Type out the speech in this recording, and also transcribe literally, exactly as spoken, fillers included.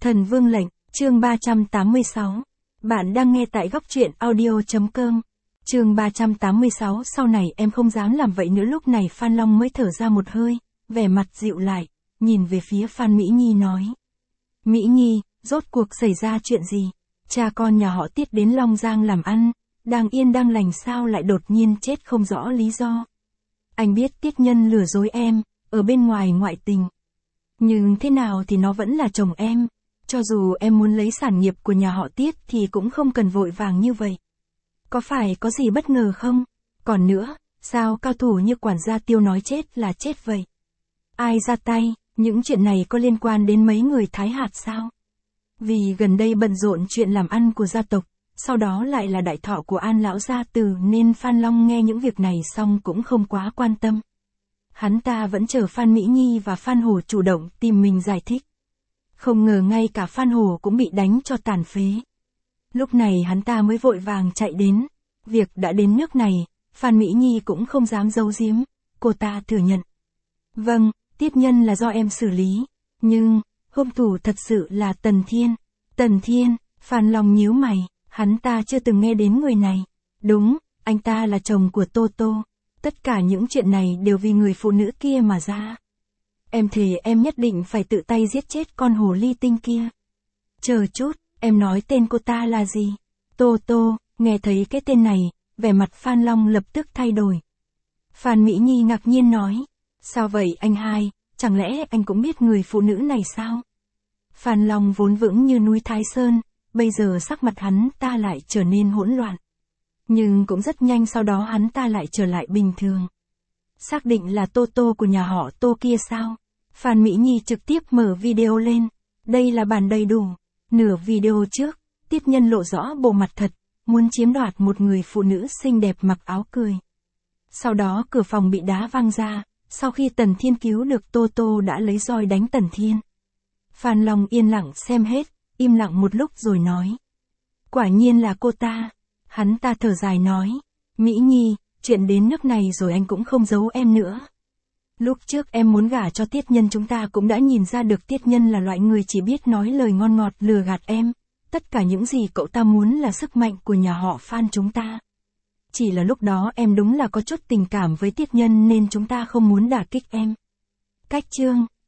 Thần Vương lệnh, chương ba trăm tám mươi sáu. Bạn đang nghe tại góc truyện audio.com. Chương ba trăm tám mươi sáu. Sau này em không dám làm vậy nữa. Lúc này Phan Long mới thở ra một hơi, vẻ mặt dịu lại, nhìn về phía Phan Mỹ Nhi nói. Mỹ Nhi, rốt cuộc xảy ra chuyện gì? Cha con nhà họ Tiết đến Long Giang làm ăn, đang yên đang lành sao lại đột nhiên chết không rõ lý do. Anh biết Tiết Nhân lừa dối em, ở bên ngoài ngoại tình. Nhưng thế nào thì nó vẫn là chồng em. Cho dù em muốn lấy sản nghiệp của nhà họ Tiết thì cũng không cần vội vàng như vậy. Có phải có gì bất ngờ không? Còn nữa, sao cao thủ như quản gia Tiêu nói chết là chết vậy? Ai ra tay? Những chuyện này có liên quan đến mấy người Thái Hạt sao? Vì gần đây bận rộn chuyện làm ăn của gia tộc, sau đó lại là đại thọ của An lão gia tử nên Phan Long nghe những việc này xong cũng không quá quan tâm. Hắn ta vẫn chờ Phan Mỹ Nhi và Phan Hổ chủ động tìm mình giải thích. Không ngờ ngay cả Phan Hổ cũng bị đánh cho tàn phế. Lúc này hắn ta mới vội vàng chạy đến. Việc đã đến nước này, Phan Mỹ Nhi cũng không dám giấu giếm, cô ta thừa nhận. Vâng, Tiết Nhân là do em xử lý, nhưng, hung thủ thật sự là Tần Thiên. Tần Thiên, Phan Long nhíu mày, hắn ta chưa từng nghe đến người này. Đúng, anh ta là chồng của Tô Tô. Tất cả những chuyện này đều vì người phụ nữ kia mà ra. Em thề em nhất định phải tự tay giết chết con hồ ly tinh kia. Chờ chút, em nói tên cô ta là gì? Tô Tô. Nghe thấy cái tên này, vẻ mặt Phan Long lập tức thay đổi. Phan Mỹ Nhi ngạc nhiên nói. Sao vậy anh hai, chẳng lẽ anh cũng biết người phụ nữ này sao? Phan Long vốn vững như núi Thái Sơn, bây giờ sắc mặt hắn ta lại trở nên hỗn loạn. Nhưng cũng rất nhanh sau đó hắn ta lại trở lại bình thường. Xác định là Tô Tô của nhà họ Tô kia sao? Phan Mỹ Nhi trực tiếp mở video lên. Đây là bản đầy đủ. Nửa video trước, Tiết Nhân lộ rõ bộ mặt thật, muốn chiếm đoạt một người phụ nữ xinh đẹp mặc áo cười. Sau đó cửa phòng bị đá văng ra, sau khi Tần Thiên cứu được Tô Tô đã lấy roi đánh Tần Thiên. Phan Long yên lặng xem hết, im lặng một lúc rồi nói. Quả nhiên là cô ta. Hắn ta thở dài nói. Mỹ Nhi, chuyện đến nước này rồi anh cũng không giấu em nữa. Lúc trước em muốn gả cho Tiết Nhân chúng ta cũng đã nhìn ra được Tiết Nhân là loại người chỉ biết nói lời ngon ngọt lừa gạt em. Tất cả những gì cậu ta muốn là sức mạnh của nhà họ Phan chúng ta. Chỉ là lúc đó em đúng là có chút tình cảm với Tiết Nhân nên chúng ta không muốn đả kích em. Cách chương